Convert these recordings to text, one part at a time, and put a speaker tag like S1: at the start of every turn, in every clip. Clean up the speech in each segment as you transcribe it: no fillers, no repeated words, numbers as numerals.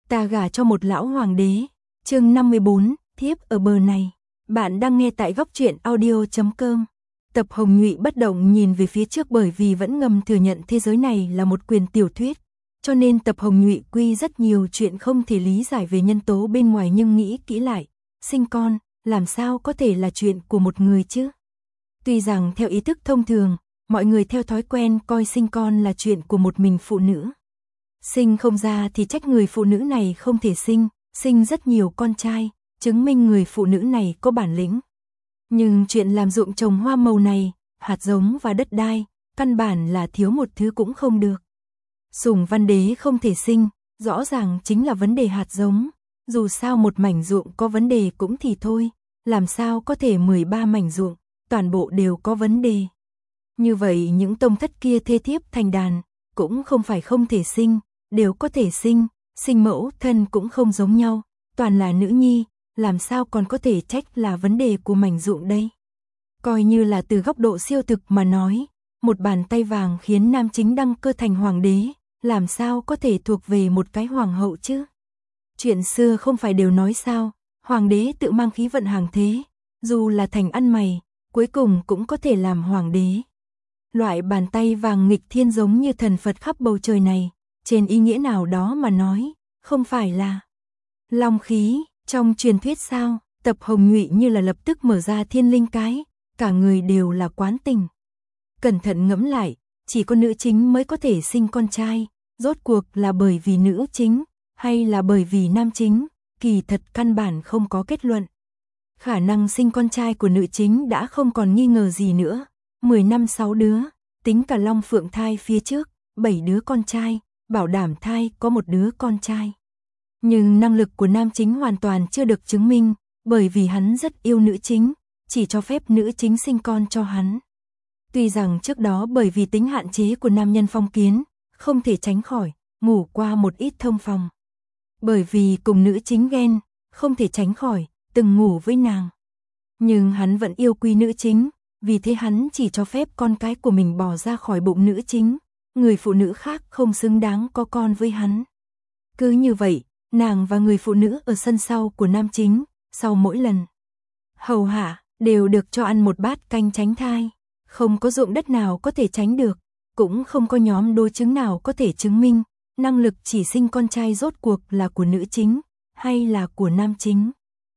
S1: Ta gả cho một lão hoàng đế. Chương 54, thiếp ở bờ này. Bạn đang nghe tại góc truyện audio.com. Tập Hồng Nhụy bất động nhìn về phía trước bởi vì vẫn ngầm thừa nhận thế giới này là một quyền tiểu thuyết. Cho nên Tập Hồng Nhụy quy rất nhiều chuyện không thể lý giải về nhân tố bên ngoài, nhưng nghĩ kỹ lại, sinh con, làm sao có thể là chuyện của một người chứ? Tuy rằng theo ý thức thông thường, mọi người theo thói quen coi sinh con là chuyện của một mình phụ nữ. Sinh không ra thì trách người phụ nữ này không thể sinh rất nhiều con trai, chứng minh người phụ nữ này có bản lĩnh. Nhưng chuyện làm ruộng trồng hoa màu này, hạt giống và đất đai, căn bản là thiếu một thứ cũng không được. Sùng Văn Đế không thể sinh, rõ ràng chính là vấn đề hạt giống. Dù sao một mảnh ruộng có vấn đề cũng thì thôi, làm sao có thể 13 mảnh ruộng, toàn bộ đều có vấn đề. Như vậy những tông thất kia thê thiếp thành đàn, cũng không phải không thể sinh, đều có thể sinh mẫu thân cũng không giống nhau, toàn là nữ nhi, làm sao còn có thể trách là vấn đề của mảnh ruộng đây. Coi như là từ góc độ siêu thực mà nói, một bàn tay vàng khiến nam chính đăng cơ thành hoàng đế, làm sao có thể thuộc về một cái hoàng hậu chứ? Chuyện xưa không phải đều nói sao, hoàng đế tự mang khí vận hàng thế, dù là thành ăn mày, cuối cùng cũng có thể làm hoàng đế. Loại bàn tay vàng nghịch thiên giống như thần Phật khắp bầu trời này, trên ý nghĩa nào đó mà nói, không phải là long khí, trong truyền thuyết sao? Tập Hồng Nhụy như là lập tức mở ra thiên linh cái, cả người đều là quán tình. Cẩn thận ngẫm lại, chỉ có nữ chính mới có thể sinh con trai, rốt cuộc là bởi vì nữ chính, hay là bởi vì nam chính, kỳ thật căn bản không có kết luận. Khả năng sinh con trai của nữ chính đã không còn nghi ngờ gì nữa, 10 năm 6 đứa, tính cả Long Phượng thai phía trước, 7 đứa con trai, bảo đảm thai có một đứa con trai. Nhưng năng lực của nam chính hoàn toàn chưa được chứng minh, bởi vì hắn rất yêu nữ chính, chỉ cho phép nữ chính sinh con cho hắn. Tuy rằng trước đó bởi vì tính hạn chế của nam nhân phong kiến, không thể tránh khỏi, ngủ qua một ít thông phòng. Bởi vì cùng nữ chính ghen, không thể tránh khỏi, từng ngủ với nàng. Nhưng hắn vẫn yêu quý nữ chính, vì thế hắn chỉ cho phép con cái của mình bỏ ra khỏi bụng nữ chính, người phụ nữ khác không xứng đáng có con với hắn. Cứ như vậy, nàng và người phụ nữ ở sân sau của nam chính, sau mỗi lần hầu hạ, đều được cho ăn một bát canh tránh thai. Không có ruộng đất nào có thể tránh được, cũng không có nhóm đối chứng nào có thể chứng minh, năng lực chỉ sinh con trai rốt cuộc là của nữ chính, hay là của nam chính.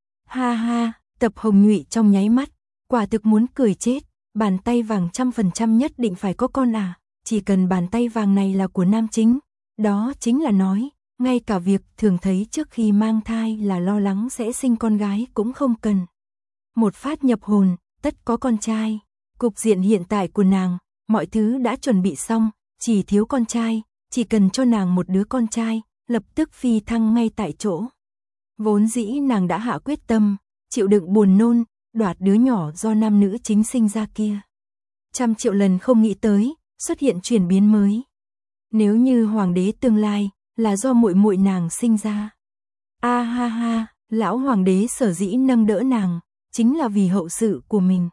S1: Ha ha, Tập Hồng Nhụy trong nháy mắt, quả thực muốn cười chết, bàn tay vàng 100% nhất định phải có con à, chỉ cần bàn tay vàng này là của nam chính, đó chính là nói, ngay cả việc thường thấy trước khi mang thai là lo lắng sẽ sinh con gái cũng không cần. Một phát nhập hồn, tất có con trai. Cục diện hiện tại của nàng, mọi thứ đã chuẩn bị xong, chỉ thiếu con trai, chỉ cần cho nàng một đứa con trai, lập tức phi thăng ngay tại chỗ. Vốn dĩ nàng đã hạ quyết tâm, chịu đựng buồn nôn, đoạt đứa nhỏ do nam nữ chính sinh ra kia. 100 triệu lần không nghĩ tới, xuất hiện chuyển biến mới. Nếu như hoàng đế tương lai, là do muội muội nàng sinh ra. A ha ha, lão hoàng đế sở dĩ nâng đỡ nàng, chính là vì hậu sự của mình.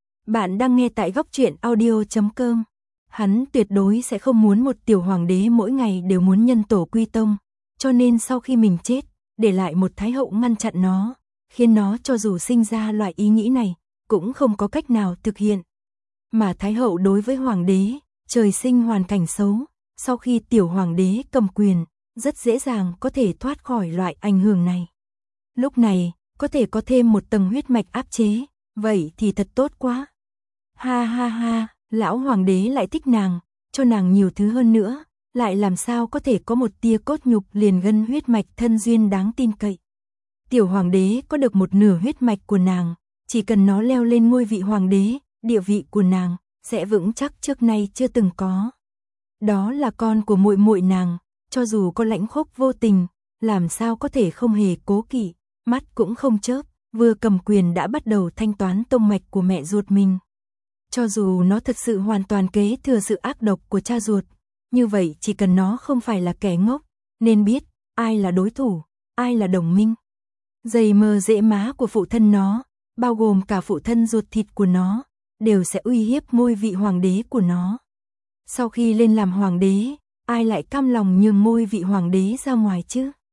S1: Bạn đang nghe tại góc truyện audio.com. Hắn tuyệt đối sẽ không muốn một tiểu hoàng đế mỗi ngày đều muốn nhân tổ quy tông, cho nên sau khi mình chết, để lại một thái hậu ngăn chặn nó, khiến nó cho dù sinh ra loại ý nghĩ này, cũng không có cách nào thực hiện. Mà thái hậu đối với hoàng đế, trời sinh hoàn cảnh xấu, sau khi tiểu hoàng đế cầm quyền, rất dễ dàng có thể thoát khỏi loại ảnh hưởng này. Lúc này, có thể có thêm một tầng huyết mạch áp chế, vậy thì thật tốt quá. Ha ha ha, lão hoàng đế lại thích nàng, cho nàng nhiều thứ hơn nữa, lại làm sao có thể có một tia cốt nhục liền gân huyết mạch thân duyên đáng tin cậy. Tiểu hoàng đế có được một nửa huyết mạch của nàng, chỉ cần nó leo lên ngôi vị hoàng đế, địa vị của nàng sẽ vững chắc trước nay chưa từng có. Đó là con của muội muội nàng, cho dù có lãnh khốc vô tình, làm sao có thể không hề cố kỵ, mắt cũng không chớp, vừa cầm quyền đã bắt đầu thanh toán tông mạch của mẹ ruột mình. Cho dù nó thật sự hoàn toàn kế thừa sự ác độc của cha ruột, như vậy chỉ cần nó không phải là kẻ ngốc, nên biết ai là đối thủ, ai là đồng minh. Dày mơ dễ má của phụ thân nó, bao gồm cả phụ thân ruột thịt của nó, đều sẽ uy hiếp ngôi vị hoàng đế của nó. Sau khi lên làm hoàng đế, ai lại cam lòng nhường ngôi vị hoàng đế ra ngoài chứ?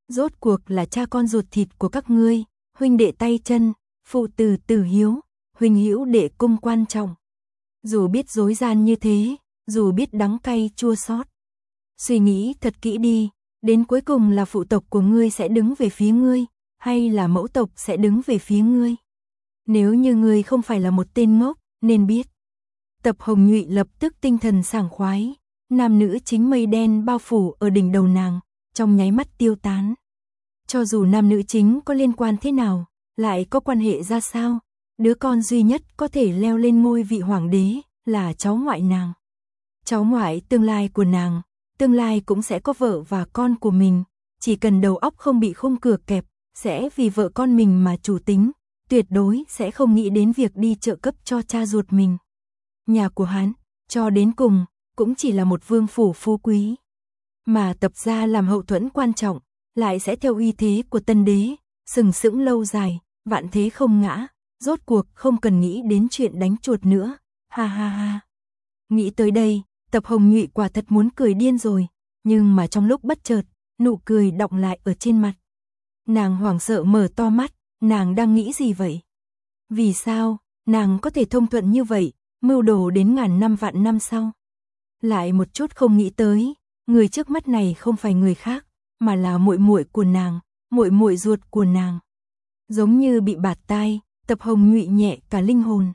S1: Rốt cuộc là cha con ruột thịt của các ngươi, huynh đệ tay chân, phụ tử tử hiếu, huynh hữu đệ cung quan trọng. Dù biết dối gian như thế, dù biết đắng cay chua xót, suy nghĩ thật kỹ đi, đến cuối cùng là phụ tộc của ngươi sẽ đứng về phía ngươi, hay là mẫu tộc sẽ đứng về phía ngươi. Nếu như ngươi không phải là một tên ngốc, nên biết. Tập Hồng Nhụy lập tức tinh thần sảng khoái, nam nữ chính mây đen bao phủ ở đỉnh đầu nàng, trong nháy mắt tiêu tán. Cho dù nam nữ chính có liên quan thế nào, lại có quan hệ ra sao, đứa con duy nhất có thể leo lên ngôi vị hoàng đế là cháu ngoại nàng. Cháu ngoại tương lai của nàng, tương lai cũng sẽ có vợ và con của mình, chỉ cần đầu óc không bị khung cửa kẹp, sẽ vì vợ con mình mà chủ tính, tuyệt đối sẽ không nghĩ đến việc đi trợ cấp cho cha ruột mình. Nhà của hắn, cho đến cùng, cũng chỉ là một vương phủ phú quý. Mà Tập gia làm hậu thuẫn quan trọng, lại sẽ theo uy thế của tân đế, sừng sững lâu dài, vạn thế không ngã, rốt cuộc không cần nghĩ đến chuyện đánh chuột nữa, ha ha ha. Nghĩ tới đây, Tập Hồng Nhụy quả thật muốn cười điên rồi, nhưng mà trong lúc bất chợt, nụ cười đọng lại ở trên mặt. Nàng hoảng sợ mở to mắt, nàng đang nghĩ gì vậy? Vì sao, nàng có thể thông thuận như vậy, mưu đồ đến ngàn năm vạn năm sau? Lại một chút không nghĩ tới, người trước mắt này không phải người khác, mà là muội muội của nàng, muội muội ruột của nàng. Giống như bị bạt tai, Tập Hồng Nhụy nhẹ cả linh hồn.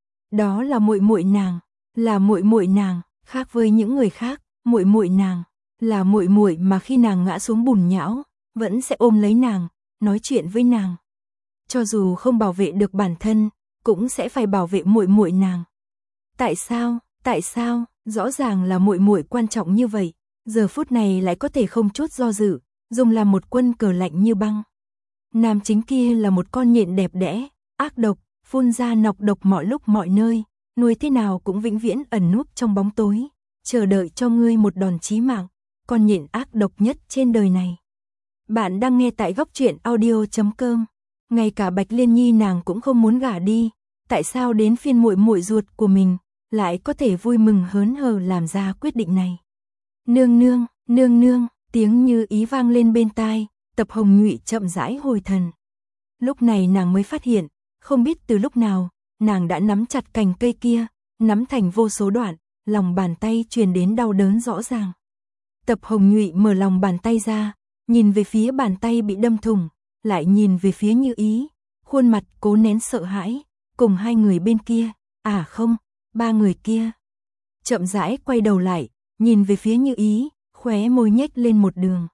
S1: Đó là muội muội nàng, là muội muội nàng, khác với những người khác, muội muội nàng là muội muội mà khi nàng ngã xuống bùn nhão, vẫn sẽ ôm lấy nàng, nói chuyện với nàng. Cho dù không bảo vệ được bản thân, cũng sẽ phải bảo vệ muội muội nàng. Tại sao? Tại sao? Rõ ràng là muội muội quan trọng như vậy, giờ phút này lại có thể không chút do dự, dùng làm một quân cờ lạnh như băng. Nam chính kia là một con nhện đẹp đẽ, ác độc, phun ra nọc độc mọi lúc mọi nơi, nuôi thế nào cũng vĩnh viễn ẩn núp trong bóng tối, chờ đợi cho ngươi một đòn chí mạng, con nhện ác độc nhất trên đời này. Bạn đang nghe tại góc truyện audio.com. Ngay cả Bạch Liên Nhi nàng cũng không muốn gả đi, tại sao đến phiên muội muội ruột của mình lại có thể vui mừng hớn hở làm ra quyết định này? Nương nương, nương nương, tiếng Như Ý vang lên bên tai, Tập Hồng Nhụy chậm rãi hồi thần. Lúc này nàng mới phát hiện, không biết từ lúc nào, nàng đã nắm chặt cành cây kia, nắm thành vô số đoạn, lòng bàn tay truyền đến đau đớn rõ ràng. Tập Hồng Nhụy mở lòng bàn tay ra, nhìn về phía bàn tay bị đâm thủng, lại nhìn về phía Như Ý, khuôn mặt cố nén sợ hãi, cùng hai người bên kia, à không, ba người kia. Chậm rãi quay đầu lại, nhìn về phía Như Ý, khóe môi nhếch lên một đường.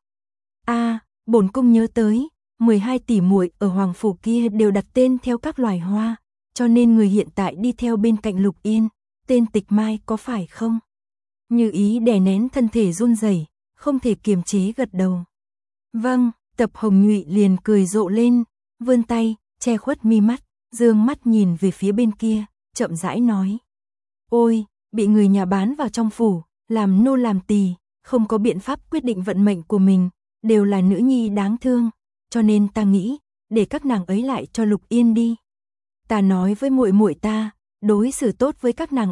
S1: Bổn cung nhớ tới, 12 tỷ muội ở hoàng phủ kia đều đặt tên theo các loài hoa, cho nên người hiện tại đi theo bên cạnh Lục Yên, tên Tịch Mai có phải không? Như Ý đè nén thân thể run rẩy, không thể kiềm chế gật đầu. Vâng, Tập Hồng Nhụy liền cười rộ lên, vươn tay, che khuất mi mắt, dương mắt nhìn về phía bên kia, chậm rãi nói. Ôi, bị người nhà bán vào trong phủ, làm nô làm tỳ, không có biện pháp quyết định vận mệnh của mình, đều là nữ nhi đáng thương, cho nên ta nghĩ, để các nàng ấy lại cho Lục Yên đi. Ta nói với muội muội ta, đối xử tốt với các nàng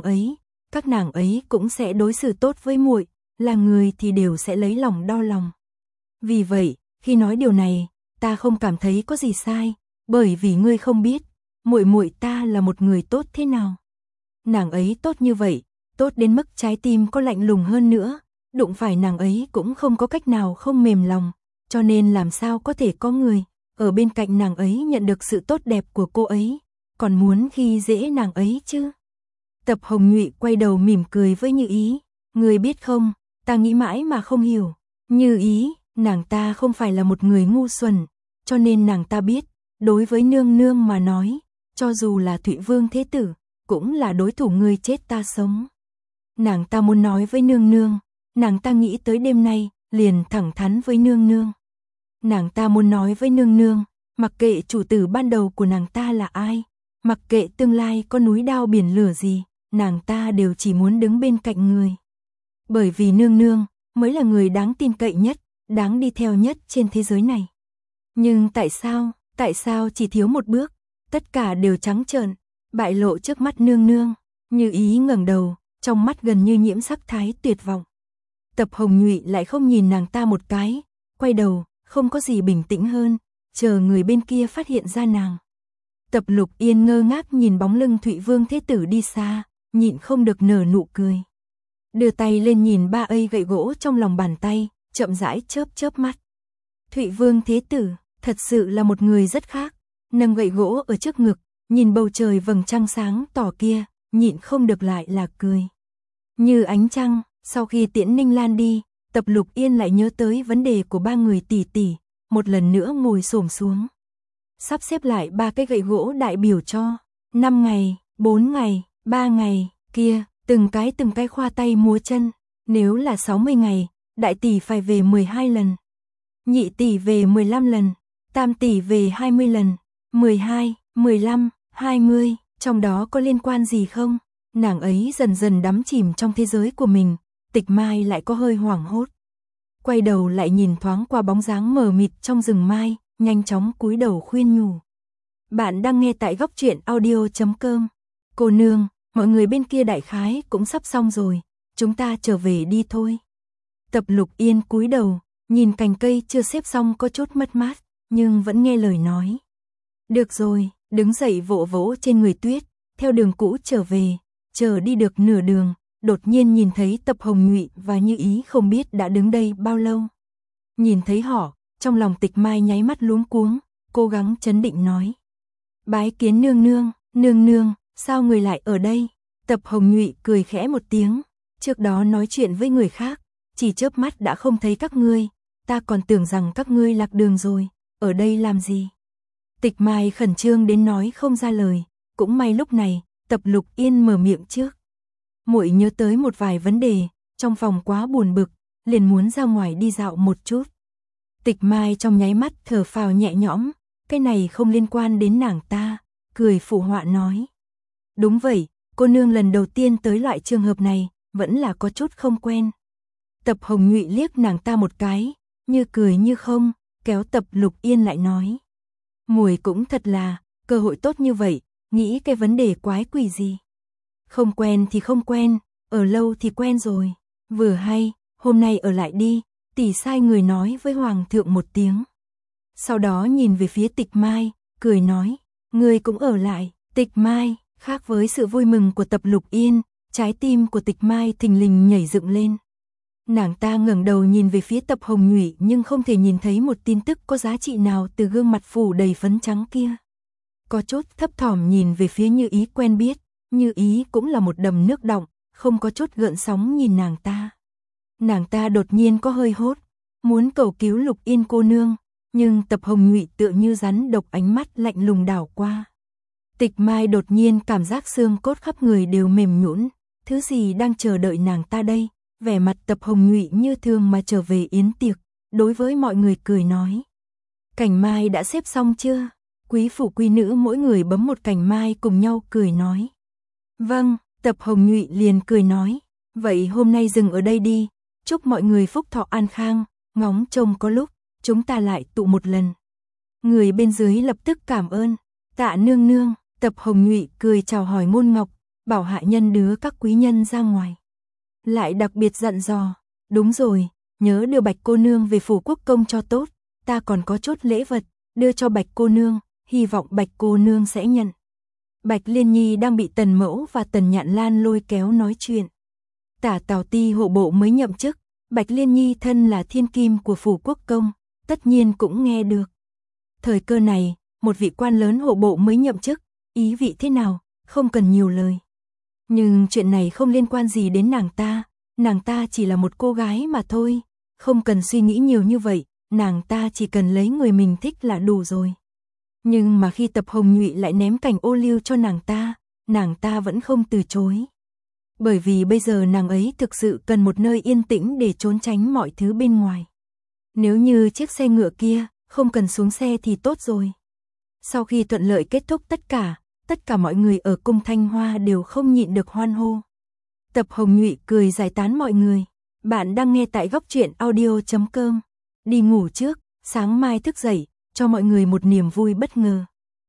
S1: ấy cũng sẽ đối xử tốt với muội, là người thì đều sẽ lấy lòng đo lòng. Vì vậy, khi nói điều này, ta không cảm thấy có gì sai, bởi vì ngươi không biết, muội muội ta là một người tốt thế nào. Nàng ấy tốt như vậy, tốt đến mức trái tim có lạnh lùng hơn nữa, đụng phải nàng ấy cũng không có cách nào không mềm lòng, cho nên làm sao có thể có người ở bên cạnh nàng ấy nhận được sự tốt đẹp của cô ấy, còn muốn khi dễ nàng ấy chứ. Tập Hồng Nhụy quay đầu mỉm cười với Như Ý, ngươi biết không, ta nghĩ mãi mà không hiểu. Như Ý, nàng ta không phải là một người ngu xuẩn, cho nên nàng ta biết, đối với nương nương mà nói, cho dù là Thụy Vương Thế Tử, cũng là đối thủ ngươi chết ta sống. Nàng ta muốn nói với nương nương, nàng ta nghĩ tới đêm nay, liền thẳng thắn với nương nương. Nàng ta muốn nói với nương nương, mặc kệ chủ tử ban đầu của nàng ta là ai, mặc kệ tương lai có núi đao biển lửa gì, nàng ta đều chỉ muốn đứng bên cạnh người. Bởi vì nương nương mới là người đáng tin cậy nhất, đáng đi theo nhất trên thế giới này. Nhưng tại sao chỉ thiếu một bước, tất cả đều trắng trợn, bại lộ trước mắt nương nương? Như Ý ngẩng đầu, trong mắt gần như nhiễm sắc thái tuyệt vọng. Tập Hồng Nhụy lại không nhìn nàng ta một cái, quay đầu, không có gì bình tĩnh hơn, chờ người bên kia phát hiện ra nàng. Tập Lục Yên ngơ ngác nhìn bóng lưng Thụy Vương Thế Tử đi xa, nhịn không được nở nụ cười. Đưa tay lên nhìn ba ây gậy gỗ trong lòng bàn tay, chậm rãi chớp chớp mắt. Thụy Vương Thế Tử, thật sự là một người rất khác, nâng gậy gỗ ở trước ngực, nhìn bầu trời vầng trăng sáng tỏ kia, nhịn không được lại là cười. Như ánh trăng, sau khi tiễn Ninh Lan đi, Tập Lục Yên lại nhớ tới vấn đề của ba người tỷ tỷ, một lần nữa ngồi xổm xuống. Sắp xếp lại ba cái gậy gỗ đại biểu cho 5 ngày, 4 ngày, 3 ngày, kia, từng cái khoa tay múa chân, nếu là 60 ngày, đại tỷ phải về 12 lần, nhị tỷ về 15 lần, tam tỷ về 20 lần, 12, 15, 20, trong đó có liên quan gì không? Nàng ấy dần dần đắm chìm trong thế giới của mình, Tịch Mai lại có hơi hoảng hốt. Quay đầu lại nhìn thoáng qua bóng dáng mờ mịt trong rừng mai, nhanh chóng cúi đầu khuyên nhủ. Bạn đang nghe tại góc truyện audio.com. Cô nương, mọi người bên kia đại khái cũng sắp xong rồi, chúng ta trở về đi thôi. Tập Lục Yên cúi đầu, nhìn cành cây chưa xếp xong có chút mất mát, nhưng vẫn nghe lời nói. Được rồi, đứng dậy vỗ vỗ trên người tuyết, theo đường cũ trở về, chờ đi được nửa đường, đột nhiên nhìn thấy Tập Hồng Nhụy và Như Ý không biết đã đứng đây bao lâu. Nhìn thấy họ, trong lòng Tịch Mai nháy mắt luống cuống, cố gắng trấn định nói. Bái kiến nương nương, nương nương, sao người lại ở đây? Tập Hồng Nhụy cười khẽ một tiếng, trước đó nói chuyện với người khác, chỉ chớp mắt đã không thấy các ngươi, ta còn tưởng rằng các ngươi lạc đường rồi, ở đây làm gì? Tịch Mai khẩn trương đến nói không ra lời, cũng may lúc này, Tập Lục Yên mở miệng trước. Muội nhớ tới một vài vấn đề, trong phòng quá buồn bực, liền muốn ra ngoài đi dạo một chút. Tịch Mai trong nháy mắt thở phào nhẹ nhõm, cái này không liên quan đến nàng ta, cười phụ họa nói. Đúng vậy, cô nương lần đầu tiên tới loại trường hợp này, vẫn là có chút không quen. Tập Hồng Nhụy liếc nàng ta một cái, như cười như không, kéo Tập Lục Yên lại nói. Muội cũng thật là, cơ hội tốt như vậy, nghĩ cái vấn đề quái quỷ gì. Không quen thì không quen, ở lâu thì quen rồi, vừa hay, hôm nay ở lại đi, tỷ sai người nói với Hoàng thượng một tiếng. Sau đó nhìn về phía Tịch Mai, cười nói, người cũng ở lại. Tịch Mai, khác với sự vui mừng của Tập Lục Yên, trái tim của Tịch Mai thình lình nhảy dựng lên. Nàng ta ngẩng đầu nhìn về phía Tập Hồng Nhụy nhưng không thể nhìn thấy một tin tức có giá trị nào từ gương mặt phủ đầy phấn trắng kia. Có chút thấp thỏm nhìn về phía Như Ý quen biết, Như Ý cũng là một đầm nước đọng, không có chút gợn sóng nhìn nàng ta. Nàng ta đột nhiên có hơi hốt, muốn cầu cứu Lục Yên cô nương, nhưng Tập Hồng Nhụy tựa như rắn độc ánh mắt lạnh lùng đảo qua. Tịch Mai đột nhiên cảm giác xương cốt khắp người đều mềm nhũn, thứ gì đang chờ đợi nàng ta đây? Vẻ mặt Tập Hồng Nhụy như thường mà trở về yến tiệc, đối với mọi người cười nói. Cành mai đã xếp xong chưa? Quý phủ quý nữ mỗi người bấm một cành mai cùng nhau cười nói. Vâng, Tập Hồng Nhụy liền cười nói. Vậy hôm nay dừng ở đây đi, chúc mọi người phúc thọ an khang, ngóng trông có lúc, chúng ta lại tụ một lần. Người bên dưới lập tức cảm ơn, tạ nương nương, Tập Hồng Nhụy cười chào hỏi Ngôn Ngọc, bảo hạ nhân đưa các quý nhân ra ngoài. Lại đặc biệt dặn dò, đúng rồi, nhớ đưa Bạch cô nương về phủ quốc công cho tốt, ta còn có chút lễ vật, đưa cho Bạch cô nương, hy vọng Bạch cô nương sẽ nhận. Bạch Liên Nhi đang bị Tần Mẫu và Tần Nhạn Lan lôi kéo nói chuyện. Tả Tào Ti hộ bộ mới nhậm chức, Bạch Liên Nhi thân là thiên kim của phủ quốc công, tất nhiên cũng nghe được. Thời cơ này, một vị quan lớn hộ bộ mới nhậm chức, ý vị thế nào, không cần nhiều lời. Nhưng chuyện này không liên quan gì đến nàng ta chỉ là một cô gái mà thôi, không cần suy nghĩ nhiều như vậy, nàng ta chỉ cần lấy người mình thích là đủ rồi. Nhưng mà khi Tập Hồng Nhụy lại ném cành ô liu cho nàng ta vẫn không từ chối. Bởi vì bây giờ nàng ấy thực sự cần một nơi yên tĩnh để trốn tránh mọi thứ bên ngoài. Nếu như chiếc xe ngựa kia, không cần xuống xe thì tốt rồi. Sau khi thuận lợi kết thúc tất cả mọi người ở cung Thanh Hoa đều không nhịn được hoan hô. Tập Hồng Nhụy cười giải tán mọi người. Bạn đang nghe tại góc truyện audio.com. Đi ngủ trước, sáng mai thức dậy, cho mọi người một niềm vui bất ngờ.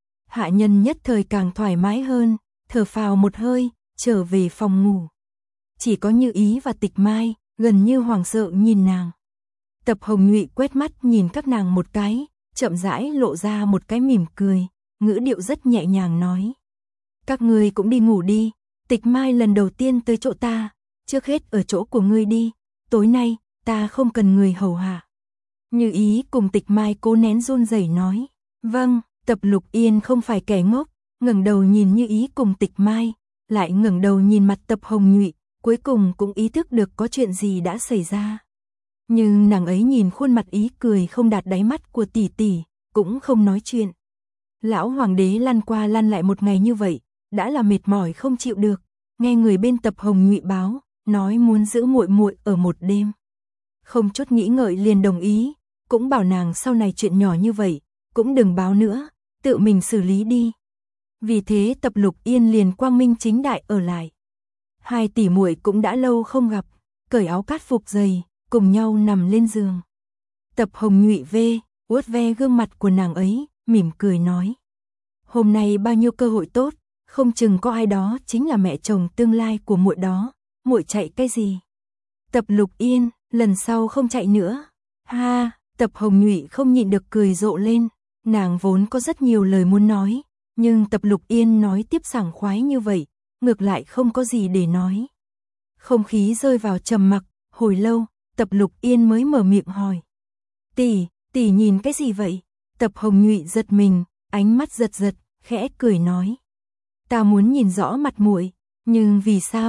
S1: Hạ nhân nhất thời càng thoải mái hơn, thở phào một hơi, trở về phòng ngủ. Chỉ có Như Ý và Tịch Mai, gần như hoảng sợ nhìn nàng. Tập Hồng Nhụy quét mắt nhìn các nàng một cái, chậm rãi lộ ra một cái mỉm cười, ngữ điệu rất nhẹ nhàng nói. Các ngươi cũng đi ngủ đi, Tịch Mai lần đầu tiên tới chỗ ta, trước hết ở chỗ của ngươi đi, tối nay, ta không cần người hầu hạ. Như Ý cùng Tịch Mai cố nén run rẩy nói. Vâng, Tập Lục Yên không phải kẻ ngốc, ngẩng đầu nhìn Như Ý cùng Tịch Mai, lại ngẩng đầu nhìn mặt Tập Hồng Nhụy, cuối cùng cũng ý thức được có chuyện gì đã xảy ra. Nhưng nàng ấy nhìn khuôn mặt ý cười không đạt đáy mắt của tỷ tỷ, cũng không nói chuyện. Lão hoàng đế lăn qua lăn lại một ngày như vậy, đã là mệt mỏi không chịu được, nghe người bên Tập Hồng Nhụy báo, nói muốn giữ muội muội ở một đêm. Không chút nghĩ ngợi liền đồng ý, cũng bảo nàng sau này chuyện nhỏ như vậy, cũng đừng báo nữa, tự mình xử lý đi. Vì thế Tập Lục Yên liền quang minh chính đại ở lại. Hai tỷ muội cũng đã lâu không gặp, cởi áo cát phục giày, cùng nhau nằm lên giường. Tập Hồng Nhụy vuốt ve gương mặt của nàng ấy, mỉm cười nói. Hôm nay bao nhiêu cơ hội tốt, không chừng có ai đó chính là mẹ chồng tương lai của muội đó, muội chạy cái gì? Tập Lục Yên, lần sau không chạy nữa. Ha, Tập Hồng Nhụy không nhịn được cười rộ lên, nàng vốn có rất nhiều lời muốn nói, nhưng Tập Lục Yên nói tiếp sảng khoái như vậy, ngược lại không có gì để nói. Không khí rơi vào trầm mặc, hồi lâu, Tập Lục Yên mới mở miệng hỏi. Tỷ nhìn cái gì vậy? Tập Hồng Nhụy giật mình, ánh mắt giật giật, khẽ cười nói. Ta muốn nhìn rõ mặt muội, nhưng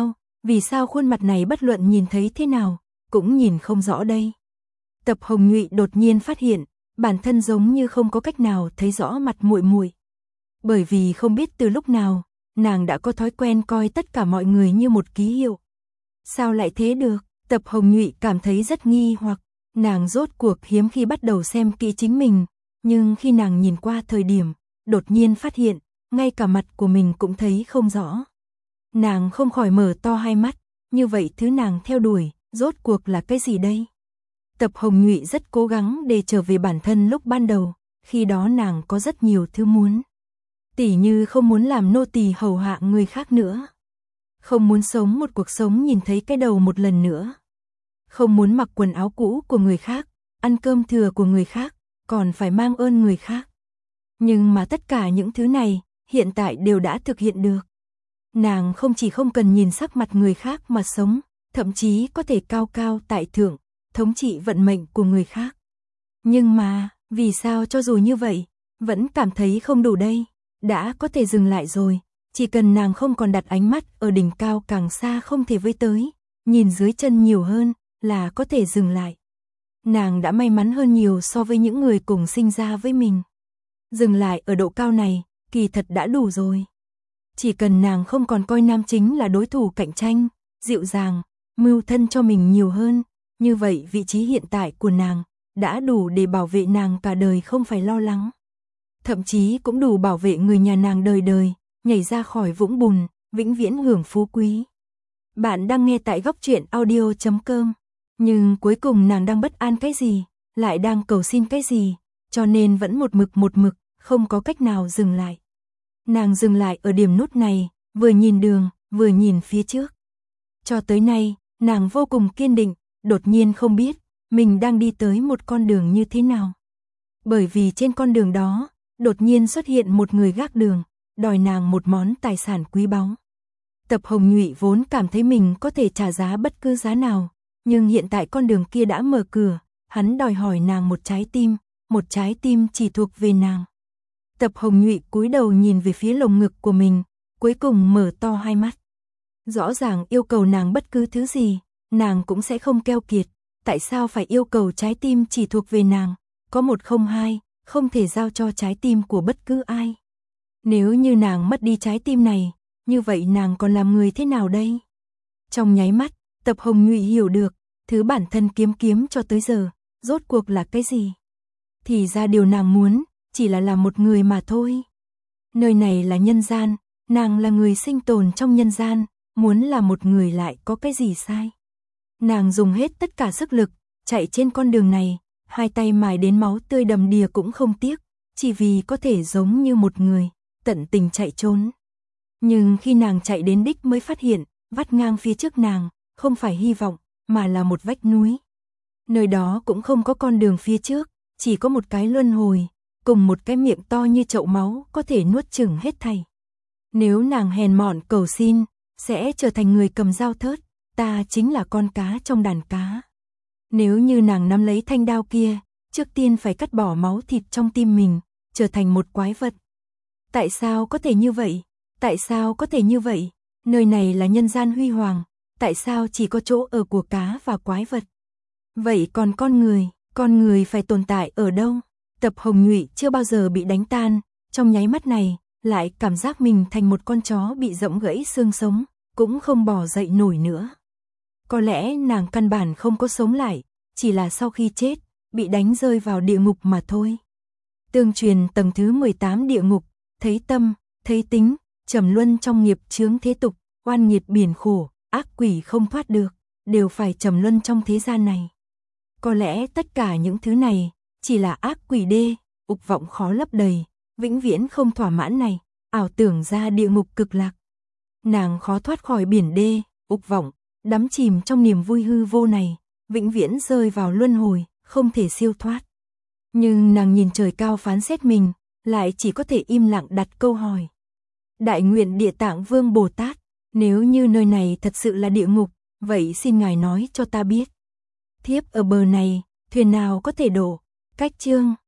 S1: vì sao khuôn mặt này bất luận nhìn thấy thế nào, cũng nhìn không rõ đây. Tập Hồng Nhụy đột nhiên phát hiện, bản thân giống như không có cách nào thấy rõ mặt muội muội. Bởi vì không biết từ lúc nào, nàng đã có thói quen coi tất cả mọi người như một ký hiệu. Sao lại thế được? Tập Hồng Nhụy cảm thấy rất nghi hoặc, nàng rốt cuộc hiếm khi bắt đầu xem kỹ chính mình, nhưng khi nàng nhìn qua thời điểm, đột nhiên phát hiện, ngay cả mặt của mình cũng thấy không rõ. Nàng không khỏi mở to hai mắt, như vậy thứ nàng theo đuổi, rốt cuộc là cái gì đây? Tập Hồng Nhụy rất cố gắng để trở về bản thân lúc ban đầu, khi đó nàng có rất nhiều thứ muốn. Tỉ như không muốn làm nô tỳ hầu hạ người khác nữa. Không muốn sống một cuộc sống nhìn thấy cái đầu một lần nữa. Không muốn mặc quần áo cũ của người khác, ăn cơm thừa của người khác, còn phải mang ơn người khác. Nhưng mà tất cả những thứ này, hiện tại đều đã thực hiện được. Nàng không chỉ không cần nhìn sắc mặt người khác mà sống, thậm chí có thể cao cao tại thượng, thống trị vận mệnh của người khác. Nhưng mà, vì sao cho dù như vậy, vẫn cảm thấy không đủ đây, đã có thể dừng lại rồi, chỉ cần nàng không còn đặt ánh mắt ở đỉnh cao càng xa không thể với tới, nhìn dưới chân nhiều hơn, là có thể dừng lại. Nàng đã may mắn hơn nhiều so với những người cùng sinh ra với mình. Dừng lại ở độ cao này, kỳ thật đã đủ rồi. Chỉ cần nàng không còn coi nam chính là đối thủ cạnh tranh, dịu dàng, mưu thân cho mình nhiều hơn, như vậy vị trí hiện tại của nàng đã đủ để bảo vệ nàng cả đời không phải lo lắng. Thậm chí cũng đủ bảo vệ người nhà nàng đời đời, nhảy ra khỏi vũng bùn, vĩnh viễn hưởng phú quý. Bạn đang nghe tại góc truyện audio.com, nhưng cuối cùng nàng đang bất an cái gì, lại đang cầu xin cái gì, cho nên vẫn một mực, không có cách nào dừng lại. Nàng dừng lại ở điểm nút này, vừa nhìn đường, vừa nhìn phía trước. Cho tới nay, nàng vô cùng kiên định, đột nhiên không biết, mình đang đi tới một con đường như thế nào. Bởi vì trên con đường đó, đột nhiên xuất hiện một người gác đường, đòi nàng một món tài sản quý báu. Tập Hồng Nhụy vốn cảm thấy mình có thể trả giá bất cứ giá nào, nhưng hiện tại con đường kia đã mở cửa, hắn đòi hỏi nàng một trái tim chỉ thuộc về nàng. Tập Hồng Nhụy cúi đầu nhìn về phía lồng ngực của mình, cuối cùng mở to hai mắt. Rõ ràng yêu cầu nàng bất cứ thứ gì, nàng cũng sẽ không keo kiệt, tại sao phải yêu cầu trái tim chỉ thuộc về nàng, có một không hai, không thể giao cho trái tim của bất cứ ai. Nếu như nàng mất đi trái tim này, như vậy nàng còn làm người thế nào đây? Trong nháy mắt, Tập Hồng Nhụy hiểu được, thứ bản thân kiếm cho tới giờ, rốt cuộc là cái gì? Thì ra điều nàng muốn, chỉ là làm một người mà thôi. Nơi này là nhân gian, nàng là người sinh tồn trong nhân gian, muốn là một người lại có cái gì sai? Nàng dùng hết tất cả sức lực, chạy trên con đường này, hai tay mài đến máu tươi đầm đìa cũng không tiếc, chỉ vì có thể giống như một người, tận tình chạy trốn. Nhưng khi nàng chạy đến đích mới phát hiện, vắt ngang phía trước nàng, không phải hy vọng, mà là một vách núi. Nơi đó cũng không có con đường phía trước, chỉ có một cái luân hồi, cùng một cái miệng to như chậu máu có thể nuốt chửng hết thảy. Nếu nàng hèn mọn cầu xin, sẽ trở thành người cầm dao thớt, ta chính là con cá trong đàn cá. Nếu như nàng nắm lấy thanh đao kia, trước tiên phải cắt bỏ máu thịt trong tim mình, trở thành một quái vật. Tại sao có thể như vậy? Tại sao có thể như vậy? Nơi này là nhân gian huy hoàng, tại sao chỉ có chỗ ở của cá và quái vật? Vậy còn con người phải tồn tại ở đâu? Tập Hồng Nhụy chưa bao giờ bị đánh tan, trong nháy mắt này, lại cảm giác mình thành một con chó bị rỗng gãy xương sống, cũng không bò dậy nổi nữa. Có lẽ nàng căn bản không có sống lại, chỉ là sau khi chết, bị đánh rơi vào địa ngục mà thôi. Tương truyền tầng thứ 18 địa ngục, thấy tâm, thấy tính, trầm luân trong nghiệp chướng thế tục, oan nghiệt biển khổ, ác quỷ không thoát được, đều phải trầm luân trong thế gian này. Có lẽ tất cả những thứ này, chỉ là ác quỷ đê, ục vọng khó lấp đầy, vĩnh viễn không thỏa mãn này, ảo tưởng ra địa ngục cực lạc. Nàng khó thoát khỏi biển đê, ục vọng, đắm chìm trong niềm vui hư vô này, vĩnh viễn rơi vào luân hồi, không thể siêu thoát. Nhưng nàng nhìn trời cao phán xét mình, lại chỉ có thể im lặng đặt câu hỏi. Đại nguyện Địa Tạng Vương Bồ Tát, nếu như nơi này thật sự là địa ngục, vậy xin ngài nói cho ta biết. Thiếp ở bờ này, thuyền nào có thể đổ? Cách chương